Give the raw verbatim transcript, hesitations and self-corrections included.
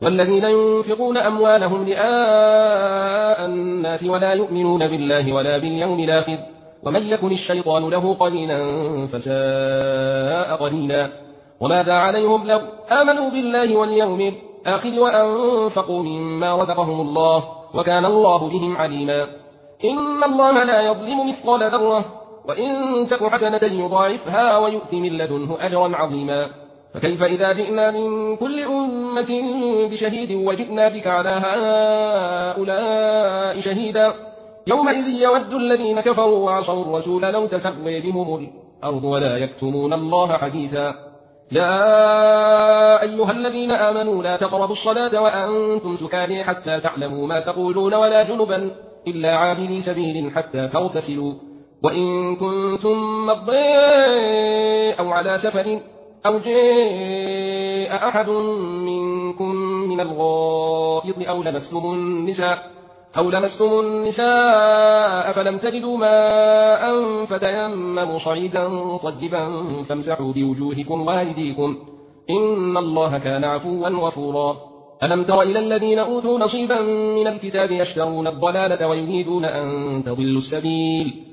والذين ينفقون أموالهم رئاء الناس ولا يؤمنون بالله ولا باليوم الآخر ومن يكن الشيطان له قرينا فساء قرينا وماذا عليهم لو آمنوا بالله واليوم الآخر وأنفقوا مما رزقهم الله وكان الله بهم عليما. إن الله لا يظلم مثقال ذرة وإن تك حسنة يضاعفها ويؤتي من لدنه أجرا عظيما. فكيف إذا جئنا من كل أمة بشهيد وجئنا بك على هؤلاء شهيدا يومئذ يود الذين كفروا وعصوا الرسول لو تسوي بهم الأرض ولا يكتمون الله حديثا. يا أيها الذين آمنوا لا تقربوا الصلاة وأنتم سكارى حتى تعلموا ما تقولون ولا جنبا إلا عابري سبيل حتى تغتسلوا وإن كنتم مرضى أو على سفر أو جاء أحد منكم من الغائط أو لمستم النساء أو لمستم النساء فلم تجدوا ماء فتيمموا صعيدا طيبا فامسحوا بوجوهكم وأيديكم إن الله كان عفوا غفورا. ألم تر إلى الذين أوتوا نصيبا من الكتاب يشترون الضلالة ويريدون أن تضلوا السبيل